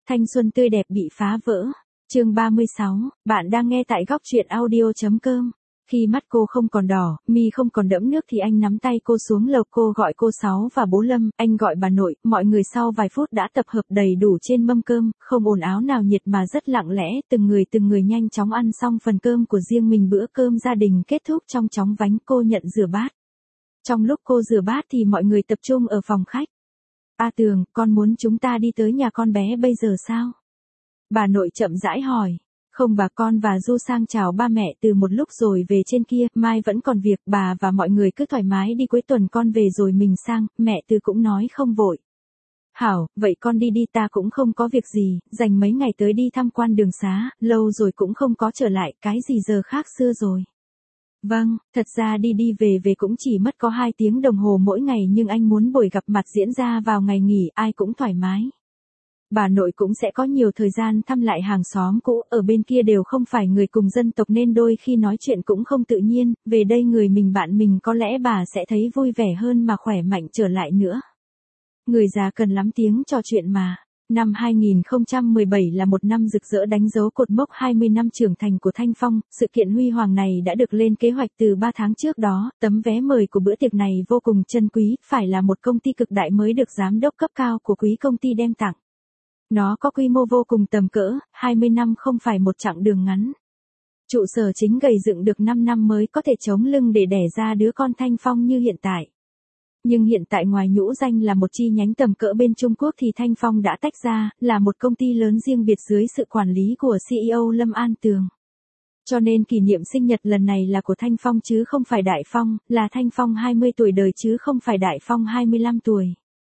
Thanh xuân tươi đẹp bị phá vỡ. Chương 36, bạn đang nghe tại góc truyện audio.com. Khi mắt cô không còn đỏ, mi không còn đẫm nước thì anh nắm tay cô xuống lầu, cô gọi cô Sáu và bố Lâm, anh gọi bà nội, mọi người sau vài phút đã tập hợp đầy đủ trên mâm cơm, không ồn ào nào nhiệt mà rất lặng lẽ, từng người nhanh chóng ăn xong phần cơm của riêng mình. Bữa cơm gia đình kết thúc trong chóng vánh, cô nhận rửa bát. Trong lúc cô rửa bát thì mọi người tập trung ở phòng khách. A Tường, con muốn chúng ta đi tới nhà con bé bây giờ sao? Bà nội chậm rãi hỏi. Không bà, con và Du sang chào ba mẹ từ một lúc rồi về trên kia, mai vẫn còn việc, bà và mọi người cứ thoải mái đi, cuối tuần con về rồi mình sang, mẹ Từ cũng nói không vội. Hảo, vậy con đi đi, ta cũng không có việc gì, dành mấy ngày tới đi tham quan đường xá, lâu rồi cũng không có trở lại, cái gì giờ khác xưa rồi. Vâng, thật ra đi đi về về cũng chỉ mất có 2 tiếng đồng hồ mỗi ngày, nhưng anh muốn buổi gặp mặt diễn ra vào ngày nghỉ, ai cũng thoải mái. Bà nội cũng sẽ có nhiều thời gian thăm lại hàng xóm cũ, ở bên kia đều không phải người cùng dân tộc nên đôi khi nói chuyện cũng không tự nhiên, về đây người mình bạn mình có lẽ bà sẽ thấy vui vẻ hơn mà khỏe mạnh trở lại nữa. Người già cần lắm tiếng trò chuyện mà. Năm 2017 là một năm rực rỡ đánh dấu cột mốc 20 năm trưởng thành của Thanh Phong, sự kiện huy hoàng này đã được lên kế hoạch từ 3 tháng trước đó, tấm vé mời của bữa tiệc này vô cùng chân quý, phải là một công ty cực đại mới được giám đốc cấp cao của quý công ty đem tặng. Nó có quy mô vô cùng tầm cỡ, 20 năm không phải một chặng đường ngắn. Trụ sở chính gầy dựng được 5 năm mới có thể chống lưng để đẻ ra đứa con Thanh Phong như hiện tại. Nhưng hiện tại ngoài nhũ danh là một chi nhánh tầm cỡ bên Trung Quốc thì Thanh Phong đã tách ra, là một công ty lớn riêng biệt dưới sự quản lý của CEO Lâm An Tường. Cho nên kỷ niệm sinh nhật lần này là của Thanh Phong chứ không phải Đại Phong, là Thanh Phong 20 tuổi đời chứ không phải Đại Phong 25 tuổi.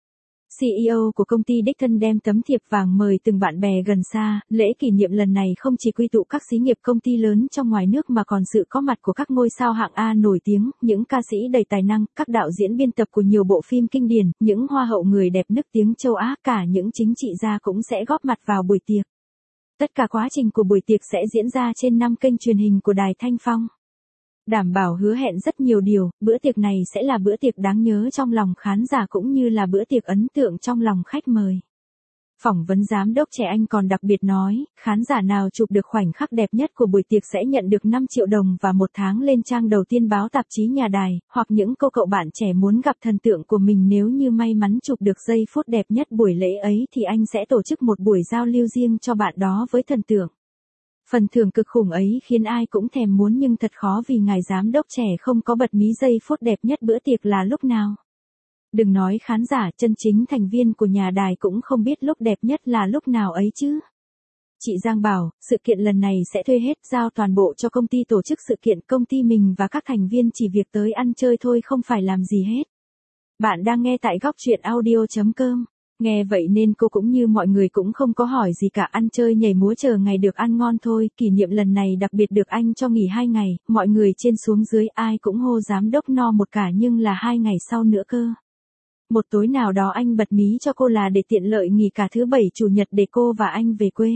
CEO của công ty đích thân đem tấm thiệp vàng mời từng bạn bè gần xa, lễ kỷ niệm lần này không chỉ quy tụ các xí nghiệp công ty lớn trong ngoài nước mà còn sự có mặt của các ngôi sao hạng A nổi tiếng, những ca sĩ đầy tài năng, các đạo diễn biên tập của nhiều bộ phim kinh điển, những hoa hậu người đẹp nức tiếng châu Á, cả những chính trị gia cũng sẽ góp mặt vào buổi tiệc. Tất cả quá trình của buổi tiệc sẽ diễn ra trên 5 kênh truyền hình của Đài Thanh Phong. Đảm bảo hứa hẹn rất nhiều điều, bữa tiệc này sẽ là bữa tiệc đáng nhớ trong lòng khán giả cũng như là bữa tiệc ấn tượng trong lòng khách mời. Phỏng vấn giám đốc trẻ Anh còn đặc biệt nói, khán giả nào chụp được khoảnh khắc đẹp nhất của buổi tiệc sẽ nhận được 5 triệu đồng và 1 tháng lên trang đầu tiên báo tạp chí nhà đài, hoặc những cô cậu bạn trẻ muốn gặp thần tượng của mình nếu như may mắn chụp được giây phút đẹp nhất buổi lễ ấy thì anh sẽ tổ chức một buổi giao lưu riêng cho bạn đó với thần tượng. Phần thưởng cực khủng ấy khiến ai cũng thèm muốn nhưng thật khó vì ngài giám đốc trẻ không có bật mí giây phút đẹp nhất bữa tiệc là lúc nào. Đừng nói khán giả, chân chính thành viên của nhà đài cũng không biết lúc đẹp nhất là lúc nào ấy chứ. Chị Giang bảo, sự kiện lần này sẽ thuê hết, giao toàn bộ cho công ty tổ chức sự kiện, công ty mình và các thành viên chỉ việc tới ăn chơi thôi không phải làm gì hết. Bạn đang nghe tại góc truyện audio.com. Nghe vậy nên cô cũng như mọi người cũng không có hỏi gì cả, ăn chơi nhảy múa chờ ngày được ăn ngon thôi. Kỷ niệm lần này đặc biệt được anh cho nghỉ 2 ngày, mọi người trên xuống dưới ai cũng hô giám đốc no một cả nhưng là 2 ngày sau nữa cơ. Một tối nào đó anh bật mí cho cô là để tiện lợi nghỉ cả thứ Bảy Chủ nhật để cô và anh về quê.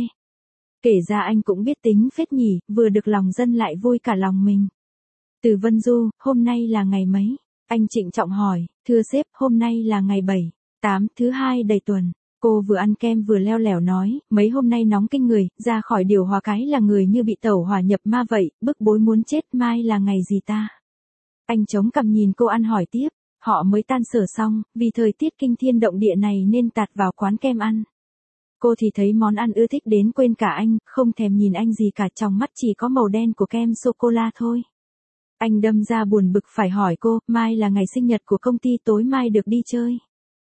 Kể ra anh cũng biết tính phết nhỉ, vừa được lòng dân lại vui cả lòng mình. Từ Vân Du, hôm nay là ngày mấy? Anh trịnh trọng hỏi, thưa sếp, hôm nay là ngày 7/8, thứ 2 đầy tuần. Cô vừa ăn kem vừa leo lẻo nói, mấy hôm nay nóng kinh người, ra khỏi điều hòa cái là người như bị tẩu hỏa nhập ma vậy, bức bối muốn chết, mai là ngày gì ta? Anh chống cằm nhìn cô ăn hỏi tiếp, họ mới tan sở xong, vì thời tiết kinh thiên động địa này nên tạt vào quán kem ăn. Cô thì thấy món ăn ưa thích đến quên cả anh, không thèm nhìn anh gì cả, trong mắt chỉ có màu đen của kem sô-cô-la thôi. Anh đâm ra buồn bực phải hỏi cô, mai là ngày sinh nhật của công ty, tối mai được đi chơi.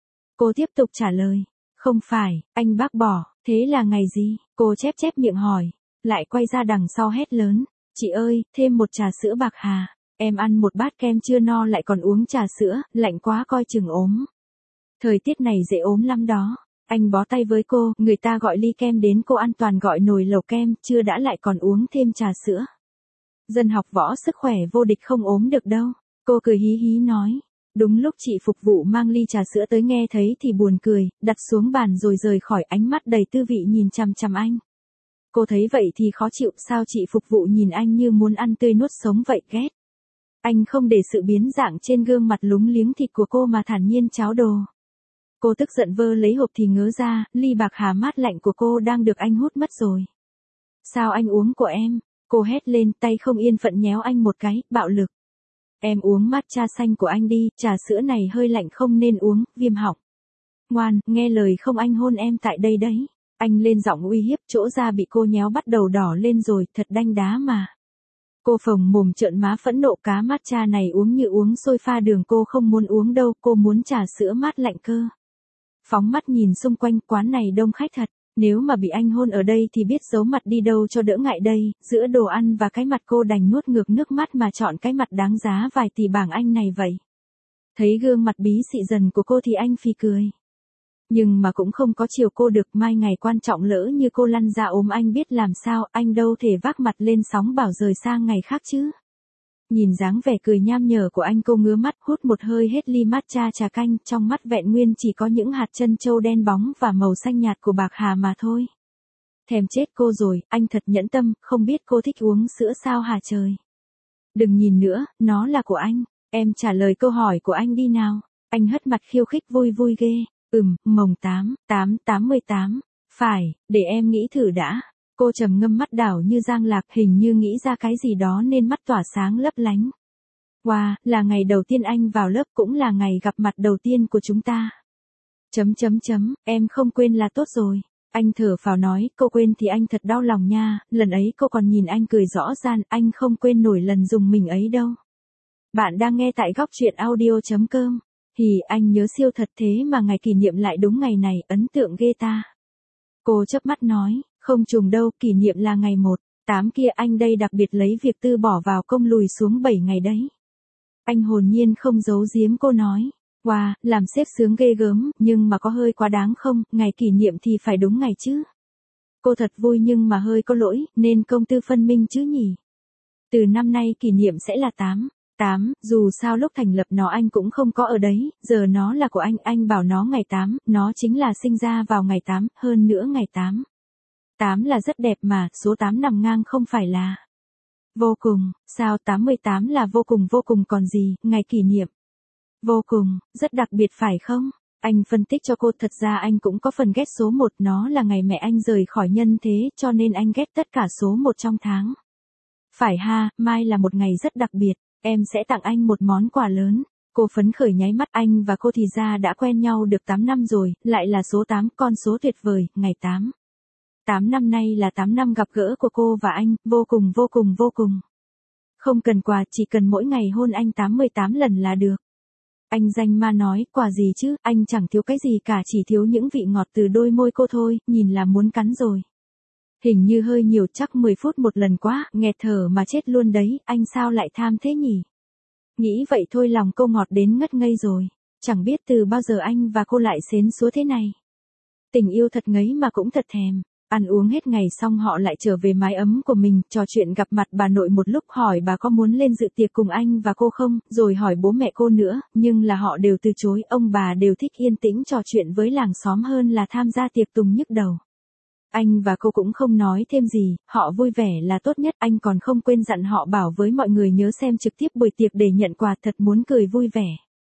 Cô tiếp tục trả lời, không phải, anh bác bỏ, thế là ngày gì? Cô chép miệng hỏi, lại quay ra đằng sau hét lớn, chị ơi, thêm một trà sữa bạc hà, em ăn một bát kem chưa no lại còn uống trà sữa, lạnh quá coi chừng ốm. Thời tiết này dễ ốm lắm đó. Anh bó tay với cô, người ta gọi ly kem đến cô ăn toàn gọi nồi lẩu kem, chưa đã lại còn uống thêm trà sữa. Dân học võ sức khỏe vô địch không ốm được đâu. Cô cười hí hí nói. Đúng lúc chị phục vụ mang ly trà sữa tới nghe thấy thì buồn cười, đặt xuống bàn rồi rời khỏi, ánh mắt đầy tư vị nhìn chằm chằm anh. Cô thấy vậy thì khó chịu, sao chị phục vụ nhìn anh như muốn ăn tươi nuốt sống vậy, ghét. Anh không để sự biến dạng trên gương mặt lúng liếng thịt của cô mà thản nhiên cháo đồ. Cô tức giận vơ lấy hộp thì ngớ ra, ly bạc hà mát lạnh của cô đang được anh hút mất rồi. Sao anh uống của em? Cô hét lên, tay không yên phận nhéo anh một cái, bạo lực. Em uống matcha xanh của anh đi, trà sữa này hơi lạnh không nên uống, viêm họng. Ngoan, nghe lời không anh hôn em tại đây đấy. Anh lên giọng uy hiếp, chỗ da bị cô nhéo bắt đầu đỏ lên rồi, thật đanh đá mà. Cô phồng mồm trợn má phẫn nộ, cá matcha này uống như uống xôi pha đường, cô không muốn uống đâu, cô muốn trà sữa mát lạnh cơ. Phóng mắt nhìn xung quanh, quán này đông khách thật, nếu mà bị anh hôn ở đây thì biết giấu mặt đi đâu cho đỡ ngại đây, giữa đồ ăn và cái mặt cô đành nuốt ngược nước mắt mà chọn cái mặt đáng giá vài tỷ bảng Anh này vậy. Thấy gương mặt bí xị dần của cô thì anh phì cười. Nhưng mà cũng không có chiều cô được, mai ngày quan trọng lỡ như cô lăn ra ốm anh biết làm sao, anh đâu thể vác mặt lên sóng bảo rời sang ngày khác chứ. Nhìn dáng vẻ cười nham nhở của anh, cô ngứa mắt hút một hơi hết ly matcha trà canh, trong mắt vẹn nguyên chỉ có những hạt trân châu đen bóng và màu xanh nhạt của bạc hà mà thôi. Thèm chết cô rồi, anh thật nhẫn tâm, không biết cô thích uống sữa sao hả trời. Đừng nhìn nữa, nó là của anh, em trả lời câu hỏi của anh đi nào. Anh hất mặt khiêu khích vui vui ghê. Mồng 88. Phải, để em nghĩ thử đã. Cô trầm ngâm mắt đảo như giang lạc, hình như nghĩ ra cái gì đó nên mắt tỏa sáng lấp lánh. Wow, là ngày đầu tiên anh vào lớp, cũng là ngày gặp mặt đầu tiên của chúng ta. Em không quên là tốt rồi. Anh thở phào nói, cô quên thì anh thật đau lòng nha, lần ấy cô còn nhìn anh cười rõ ràng, anh không quên nổi lần dùng mình ấy đâu. Bạn đang nghe tại góc truyện audio.com. Anh nhớ siêu thật, thế mà ngày kỷ niệm lại đúng ngày này, ấn tượng ghê ta. Cô chớp mắt nói, không trùng đâu, kỷ niệm là ngày 1/8 kia, anh đây đặc biệt lấy việc tư bỏ vào công lùi xuống 7 ngày đấy. Anh hồn nhiên không giấu giếm, cô nói, wow, làm sếp sướng ghê gớm, nhưng mà có hơi quá đáng không, ngày kỷ niệm thì phải đúng ngày chứ. Cô thật vui nhưng mà hơi có lỗi, nên công tư phân minh chứ nhỉ. Từ năm nay kỷ niệm sẽ là 8/8, dù sao lúc thành lập nó anh cũng không có ở đấy, giờ nó là của anh bảo nó ngày 8, nó chính là sinh ra vào ngày 8, hơn nữa ngày 8. 8 là rất đẹp mà, số 8 nằm ngang không phải là vô cùng, sao 88 là vô cùng còn gì, ngày kỷ niệm. Vô cùng, rất đặc biệt phải không? Anh phân tích cho cô, thật ra anh cũng có phần ghét số 1, nó là ngày mẹ anh rời khỏi nhân thế, cho nên anh ghét tất cả số 1 trong tháng. Phải ha, mai là một ngày rất đặc biệt, em sẽ tặng anh một món quà lớn. Cô phấn khởi nháy mắt, anh và cô thì ra đã quen nhau được 8 năm rồi, lại là số 8, con số tuyệt vời, ngày 8. 8 năm nay là 8 năm gặp gỡ của cô và anh, vô cùng. Không cần quà, chỉ cần mỗi ngày hôn anh 88 lần là được. Anh danh ma nói, quà gì chứ, anh chẳng thiếu cái gì cả, chỉ thiếu những vị ngọt từ đôi môi cô thôi, nhìn là muốn cắn rồi. Hình như hơi nhiều, chắc 10 phút một lần quá, nghẹt thở mà chết luôn đấy, anh sao lại tham thế nhỉ? Nghĩ vậy thôi lòng cô ngọt đến ngất ngây rồi, chẳng biết từ bao giờ anh và cô lại xến xúa thế này. Tình yêu thật ngấy mà cũng thật thèm. Ăn uống hết ngày xong họ lại trở về mái ấm của mình, trò chuyện, gặp mặt bà nội một lúc, hỏi bà có muốn lên dự tiệc cùng anh và cô không, rồi hỏi bố mẹ cô nữa, nhưng là họ đều từ chối, ông bà đều thích yên tĩnh trò chuyện với làng xóm hơn là tham gia tiệc tùng nhức đầu. Anh và cô cũng không nói thêm gì, họ vui vẻ là tốt nhất, anh còn không quên dặn họ bảo với mọi người nhớ xem trực tiếp buổi tiệc để nhận quà, thật muốn cười vui vẻ.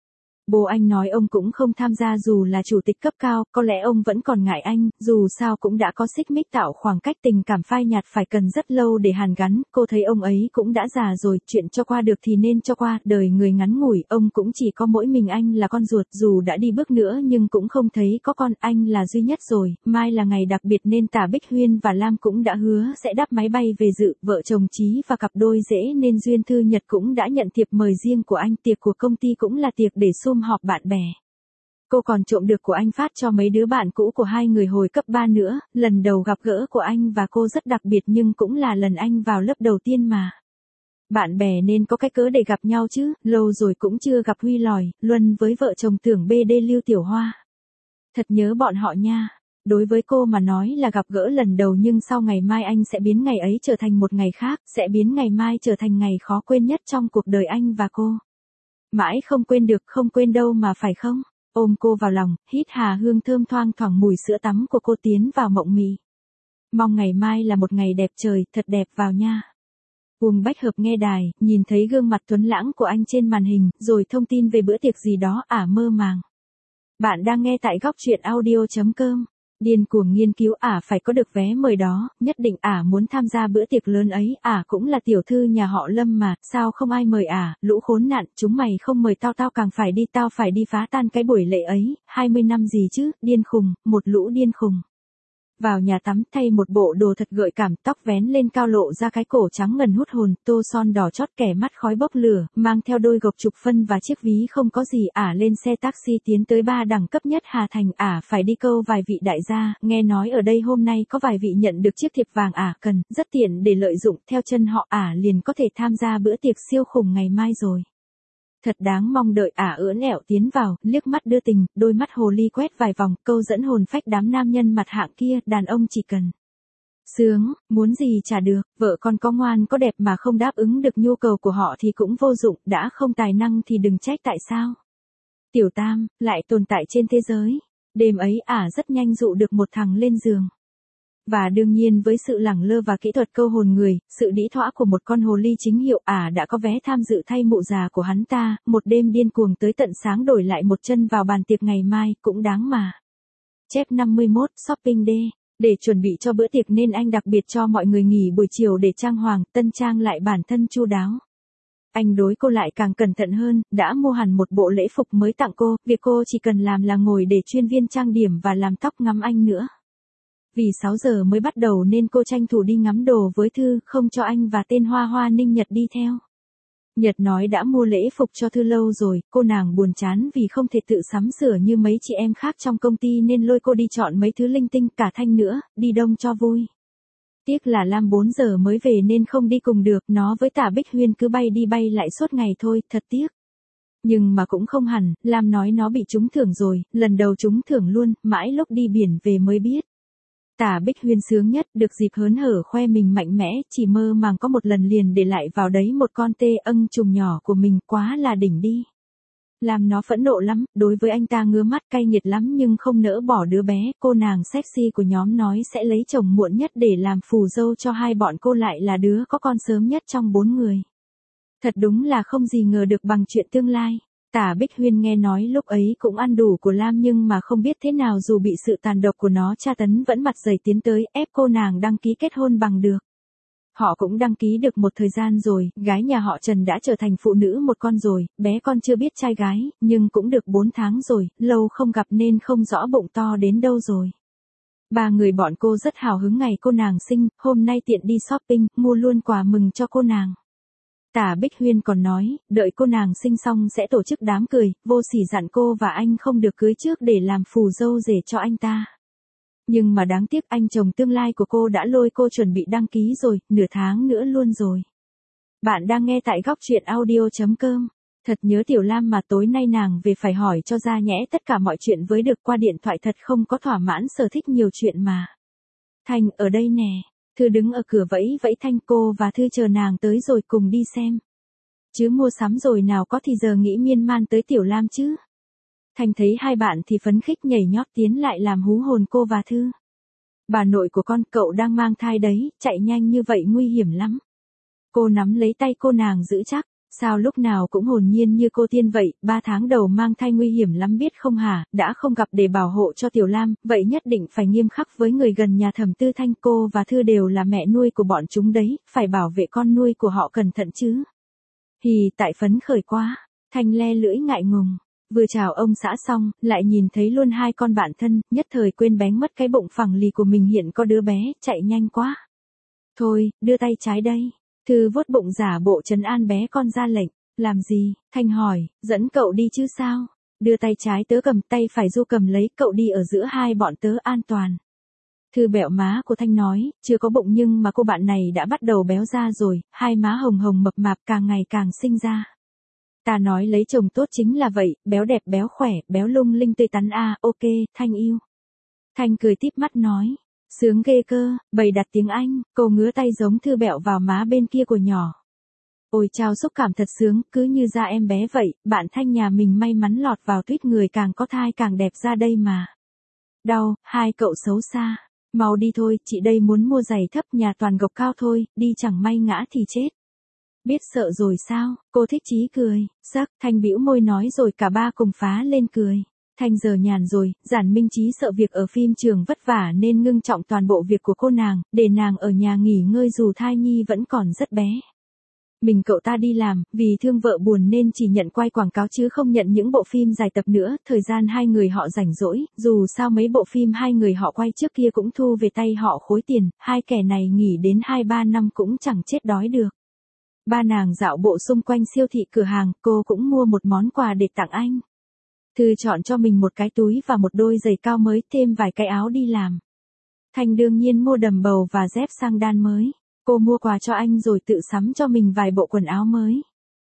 Bố anh nói ông cũng không tham gia dù là chủ tịch cấp cao, có lẽ ông vẫn còn ngại anh, dù sao cũng đã có xích mích, tạo khoảng cách tình cảm phai nhạt phải cần rất lâu để hàn gắn, cô thấy ông ấy cũng đã già rồi, chuyện cho qua được thì nên cho qua, đời người ngắn ngủi, ông cũng chỉ có mỗi mình anh là con ruột, dù đã đi bước nữa nhưng cũng không thấy có con, anh là duy nhất rồi, mai là ngày đặc biệt nên Tả Bích Huyên và Lam cũng đã hứa sẽ đáp máy bay về dự, vợ chồng Chí và cặp đôi rể nên Duyên Thư Nhật cũng đã nhận thiệp mời riêng của anh, tiệc của công ty cũng là tiệc để sum họp bạn bè. Cô còn trộm được của anh phát cho mấy đứa bạn cũ của hai người hồi cấp 3 nữa, lần đầu gặp gỡ của anh và cô rất đặc biệt nhưng cũng là lần anh vào lớp đầu tiên mà. Bạn bè nên có cái cớ để gặp nhau chứ, lâu rồi cũng chưa gặp Huy Lòi, Luân với vợ chồng Tưởng BD Lưu Tiểu Hoa. Thật nhớ bọn họ nha. Đối với cô mà nói là gặp gỡ lần đầu nhưng sau ngày mai anh sẽ biến ngày ấy trở thành một ngày khác, sẽ biến ngày mai trở thành ngày khó quên nhất trong cuộc đời anh và cô. Mãi không quên được, không quên đâu mà phải không? Ôm cô vào lòng, hít hà hương thơm thoang thoảng mùi sữa tắm của cô, tiến vào mộng mị. Mong ngày mai là một ngày đẹp trời, thật đẹp vào nha. Uông Bách Hợp nghe đài, nhìn thấy gương mặt tuấn lãng của anh trên màn hình, rồi thông tin về bữa tiệc gì đó, mơ màng. Bạn đang nghe tại góc truyện audio.com. Điên cuồng nghiên cứu phải có được vé mời đó, nhất định muốn tham gia bữa tiệc lớn ấy, cũng là tiểu thư nhà họ Lâm mà, sao không ai mời lũ khốn nạn, chúng mày không mời tao càng phải đi, tao phải đi phá tan cái buổi lễ ấy, 20 năm gì chứ, điên khùng, một lũ điên khùng. Vào nhà tắm thay một bộ đồ thật gợi cảm, tóc vén lên cao lộ ra cái cổ trắng ngần hút hồn, tô son đỏ chót kẻ mắt khói bốc lửa, mang theo đôi gộc trục phân và chiếc ví không có gì lên xe taxi tiến tới ba đẳng cấp nhất Hà Thành phải đi câu vài vị đại gia, nghe nói ở đây hôm nay có vài vị nhận được chiếc thiệp vàng cần, rất tiện để lợi dụng, theo chân họ liền có thể tham gia bữa tiệc siêu khủng ngày mai rồi. Thật đáng mong đợi ưỡn ẹo tiến vào, liếc mắt đưa tình, đôi mắt hồ ly quét vài vòng, câu dẫn hồn phách đám nam nhân mặt hạng kia, đàn ông chỉ cần sướng, muốn gì trả được, vợ con có ngoan có đẹp mà không đáp ứng được nhu cầu của họ thì cũng vô dụng, đã không tài năng thì đừng trách tại sao. Tiểu Tam, lại tồn tại trên thế giới. Đêm ấy rất nhanh dụ được một thằng lên giường. Và đương nhiên với sự lẳng lơ và kỹ thuật câu hồn người, sự đĩ thõa của một con hồ ly chính hiệu đã có vé tham dự thay mụ già của hắn ta, một đêm điên cuồng tới tận sáng đổi lại một chân vào bàn tiệc ngày mai, cũng đáng mà. Chép 51, shopping day. Để chuẩn bị cho bữa tiệc nên anh đặc biệt cho mọi người nghỉ buổi chiều để trang hoàng, tân trang lại bản thân chu đáo. Anh đối cô lại càng cẩn thận hơn, đã mua hẳn một bộ lễ phục mới tặng cô, việc cô chỉ cần làm là ngồi để chuyên viên trang điểm và làm tóc ngắm anh nữa. Vì 6 giờ mới bắt đầu nên cô tranh thủ đi ngắm đồ với Thư, không cho anh và tên Hoa Hoa Ninh Nhật đi theo. Nhật nói đã mua lễ phục cho Thư lâu rồi, cô nàng buồn chán vì không thể tự sắm sửa như mấy chị em khác trong công ty nên lôi cô đi chọn mấy thứ linh tinh, cả Thanh nữa, đi đông cho vui. Tiếc là Lam 4 giờ mới về nên không đi cùng được, nó với Tả Bích Huyên cứ bay đi bay lại suốt ngày thôi, thật tiếc. Nhưng mà cũng không hẳn, Lam nói nó bị trúng thưởng rồi, lần đầu trúng thưởng luôn, mãi lúc đi biển về mới biết. Tả Bích Huyên sướng nhất, được dịp hớn hở khoe mình mạnh mẽ, chỉ mơ màng có một lần liền để lại vào đấy một con tê ưng trùng nhỏ của mình, quá là đỉnh đi. Làm nó phẫn nộ lắm, đối với anh ta ngứa mắt cay nghiệt lắm nhưng không nỡ bỏ đứa bé, cô nàng sexy của nhóm nói sẽ lấy chồng muộn nhất để làm phù dâu cho hai bọn cô, lại là đứa có con sớm nhất trong 4 người. Thật đúng là không gì ngờ được bằng chuyện tương lai. Tả Bích Huyên nghe nói lúc ấy cũng ăn đủ của Lam nhưng mà không biết thế nào dù bị sự tàn độc của nó tra tấn vẫn mặt dày tiến tới ép cô nàng đăng ký kết hôn bằng được. Họ cũng đăng ký được một thời gian rồi, gái nhà họ Trần đã trở thành phụ nữ một con rồi, bé con chưa biết trai gái, nhưng cũng được 4 tháng rồi, lâu không gặp nên không rõ bụng to đến đâu rồi. Ba người bọn cô rất hào hứng ngày cô nàng sinh, hôm nay tiện đi shopping, mua luôn quà mừng cho cô nàng. Tả Bích Huyên còn nói, đợi cô nàng sinh xong sẽ tổ chức đám cười, vô sỉ dặn cô và anh không được cưới trước để làm phù dâu rể cho anh ta. Nhưng mà đáng tiếc anh chồng tương lai của cô đã lôi cô chuẩn bị đăng ký rồi, nửa tháng nữa luôn rồi. Bạn đang nghe tại góc truyện audio.com. Thật nhớ Tiểu Lam mà tối nay nàng về phải hỏi cho ra nhẽ tất cả mọi chuyện với được qua điện thoại, thật không có thỏa mãn sở thích nhiều chuyện mà. Thành ở đây nè. Thư đứng ở cửa vẫy vẫy Thanh, cô và Thư chờ nàng tới rồi cùng đi xem. Chứ mua sắm rồi nào có thì giờ nghĩ miên man tới Tiểu Lam chứ. Thanh thấy hai bạn thì phấn khích nhảy nhót tiến lại làm hú hồn cô và Thư. Bà nội của con, cậu đang mang thai đấy, chạy nhanh như vậy nguy hiểm lắm. Cô nắm lấy tay cô nàng giữ chắc, sao lúc nào cũng hồn nhiên như cô tiên vậy, 3 tháng đầu mang thai nguy hiểm lắm biết không hả, đã không gặp để bảo hộ cho Tiểu Lam, vậy nhất định phải nghiêm khắc với người gần nhà Thẩm Tư Thanh, cô và Thư đều là mẹ nuôi của bọn chúng đấy, phải bảo vệ con nuôi của họ cẩn thận chứ. Tại phấn khởi quá, Thanh le lưỡi ngại ngùng. Vừa chào ông xã xong, lại nhìn thấy luôn hai con bạn thân, nhất thời quên bén mất cái bụng phẳng lì của mình hiện có đứa bé, chạy nhanh quá. Thôi, đưa tay trái đây. Thư vuốt bụng giả bộ trấn an bé con ra lệnh. Làm gì? Thanh hỏi, dẫn cậu đi chứ sao? Đưa tay trái tớ cầm, tay phải Du cầm lấy, cậu đi ở giữa hai bọn tớ an toàn. Thư bẹo má của Thanh nói, chưa có bụng nhưng mà cô bạn này đã bắt đầu béo ra rồi, hai má hồng hồng mập mạp càng ngày càng sinh ra. Ta nói lấy chồng tốt chính là vậy, béo đẹp béo khỏe, béo lung linh tươi tắn ok, Thanh yêu. Thanh cười tít mắt nói, sướng ghê cơ, bày đặt tiếng Anh, cô ngứa tay giống Thư bẹo vào má bên kia của nhỏ. Ôi chao, xúc cảm thật sướng, cứ như da em bé vậy, bạn Thanh nhà mình may mắn lọt vào tuyết người càng có thai càng đẹp ra đây mà. Đau, hai cậu xấu xa, mau đi thôi, chị đây muốn mua giày thấp nhà toàn gộc cao thôi, đi chẳng may ngã thì chết. Biết sợ rồi sao, cô Thích Chí cười, sắc, Thanh bĩu môi nói rồi cả ba cùng phá lên cười. Thanh giờ nhàn rồi, Giản Minh Chí sợ việc ở phim trường vất vả nên ngưng trọng toàn bộ việc của cô nàng, để nàng ở nhà nghỉ ngơi dù thai nhi vẫn còn rất bé. Mình cậu ta đi làm, vì thương vợ buồn nên chỉ nhận quay quảng cáo chứ không nhận những bộ phim dài tập nữa, thời gian hai người họ rảnh rỗi, dù sao mấy bộ phim hai người họ quay trước kia cũng thu về tay họ khối tiền, hai kẻ này nghỉ đến 2-3 năm cũng chẳng chết đói được. Ba nàng dạo bộ xung quanh siêu thị cửa hàng, cô cũng mua một món quà để tặng anh. Thư chọn cho mình một cái túi và một đôi giày cao mới, thêm vài cái áo đi làm. Thanh đương nhiên mua đầm bầu và dép sang đan mới. Cô mua quà cho anh rồi tự sắm cho mình vài bộ quần áo mới.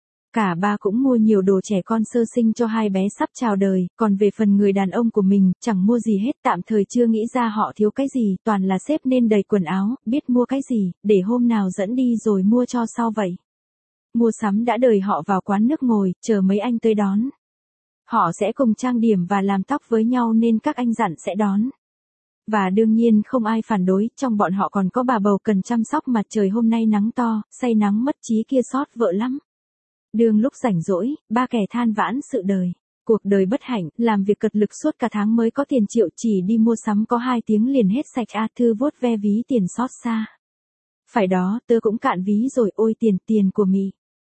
Cả ba cũng mua nhiều đồ trẻ con sơ sinh cho hai bé sắp chào đời, còn về phần người đàn ông của mình, chẳng mua gì hết, tạm thời chưa nghĩ ra họ thiếu cái gì, toàn là xếp nên đầy quần áo, biết mua cái gì, để hôm nào dẫn đi rồi mua cho sau vậy. Mua sắm đã đợi họ vào quán nước ngồi, chờ mấy anh tới đón. Họ sẽ cùng trang điểm và làm tóc với nhau nên các anh dặn sẽ đón. Và đương nhiên không ai phản đối, trong bọn họ còn có bà bầu cần chăm sóc mà trời hôm nay nắng to, say nắng mất trí kia xót vợ lắm. Đường lúc rảnh rỗi, ba kẻ than vãn sự đời. Cuộc đời bất hạnh, làm việc cật lực suốt cả tháng mới có tiền triệu, chỉ đi mua sắm có 2 tiếng liền hết sạch. A Thư vuốt ve ví tiền xót xa. Phải đó, tớ cũng cạn ví rồi, ôi tiền của mị.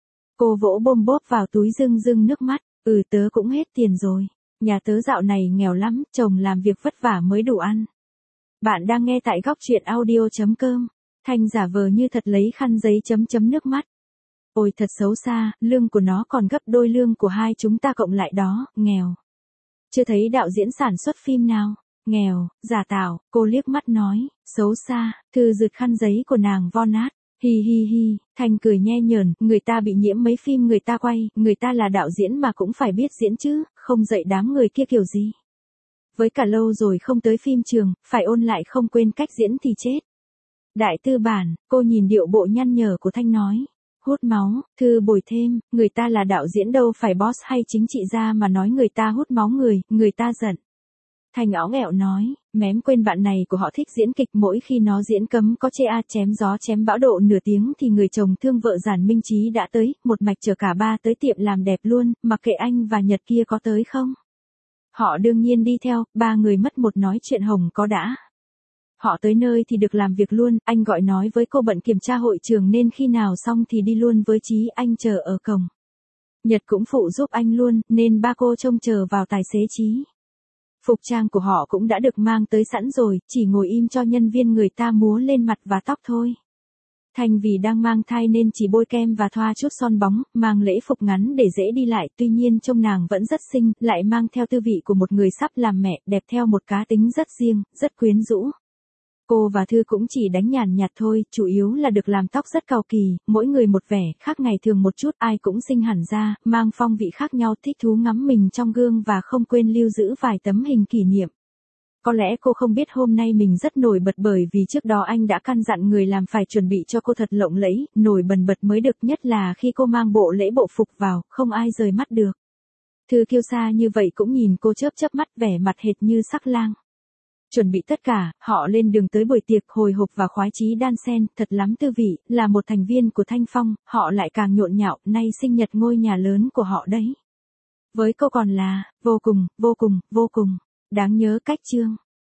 Cô vỗ bôm bốp vào túi rưng rưng nước mắt, tớ cũng hết tiền rồi. Nhà tớ dạo này nghèo lắm, chồng làm việc vất vả mới đủ ăn. Bạn đang nghe tại góc truyện audio.com. Thanh giả vờ như thật lấy khăn giấy chấm nước mắt. Ôi thật xấu xa, lương của nó còn gấp đôi lương của hai chúng ta cộng lại đó, nghèo. Chưa thấy đạo diễn sản xuất phim nào, nghèo, giả tạo, cô liếc mắt nói, xấu xa, Thư rượt khăn giấy của nàng vo nát. Hi hi hi, Thanh cười nhe nhờn, người ta bị nhiễm mấy phim người ta quay, người ta là đạo diễn mà cũng phải biết diễn chứ, không dạy đám người kia kiểu gì. Với cả lâu rồi không tới phim trường, phải ôn lại không quên cách diễn thì chết. Đại tư bản, cô nhìn điệu bộ nhăn nhở của Thanh nói. Hút máu, Thư bồi thêm, người ta là đạo diễn đâu phải boss hay chính trị gia mà nói người ta hút máu người ta giận. Thanh óng ẹo nói, mém quên bạn này của họ thích diễn kịch, mỗi khi nó diễn cấm có chê chém gió chém bão độ nửa tiếng thì người chồng thương vợ Giản Minh Chí đã tới, một mạch chở cả ba tới tiệm làm đẹp luôn, mặc kệ anh và Nhật kia có tới không. Họ đương nhiên đi theo, ba người mất một nói chuyện hồng có đã. Họ tới nơi thì được làm việc luôn, anh gọi nói với cô bận kiểm tra hội trường nên khi nào xong thì đi luôn với Chí, anh chờ ở cổng. Nhật cũng phụ giúp anh luôn, nên ba cô trông chờ vào tài xế Chí. Phục trang của họ cũng đã được mang tới sẵn rồi, chỉ ngồi im cho nhân viên người ta múa lên mặt và tóc thôi. Thanh vì đang mang thai nên chỉ bôi kem và thoa chút son bóng, mang lễ phục ngắn để dễ đi lại, tuy nhiên trông nàng vẫn rất xinh, lại mang theo tư vị của một người sắp làm mẹ, đẹp theo một cá tính rất riêng, rất quyến rũ. Cô và Thư cũng chỉ đánh nhàn nhạt thôi, chủ yếu là được làm tóc rất cầu kỳ, mỗi người một vẻ, khác ngày thường một chút, ai cũng xinh hẳn ra, mang phong vị khác nhau, thích thú ngắm mình trong gương và không quên lưu giữ vài tấm hình kỷ niệm. Có lẽ cô không biết hôm nay mình rất nổi bật bởi vì trước đó anh đã căn dặn người làm phải chuẩn bị cho cô thật lộng lẫy, nổi bật mới được, nhất là khi cô mang bộ lễ bộ phục vào, không ai rời mắt được. Thư kiêu sa như vậy cũng nhìn cô chớp mắt, vẻ mặt hệt như sắc lang. Chuẩn bị tất cả, họ lên đường tới buổi tiệc, hồi hộp và khoái chí đan xen, thật lắm tư vị, là một thành viên của Thanh Phong, họ lại càng nhộn nhạo, nay sinh nhật ngôi nhà lớn của họ đấy. Với cô còn là, vô cùng, đáng nhớ cách chương.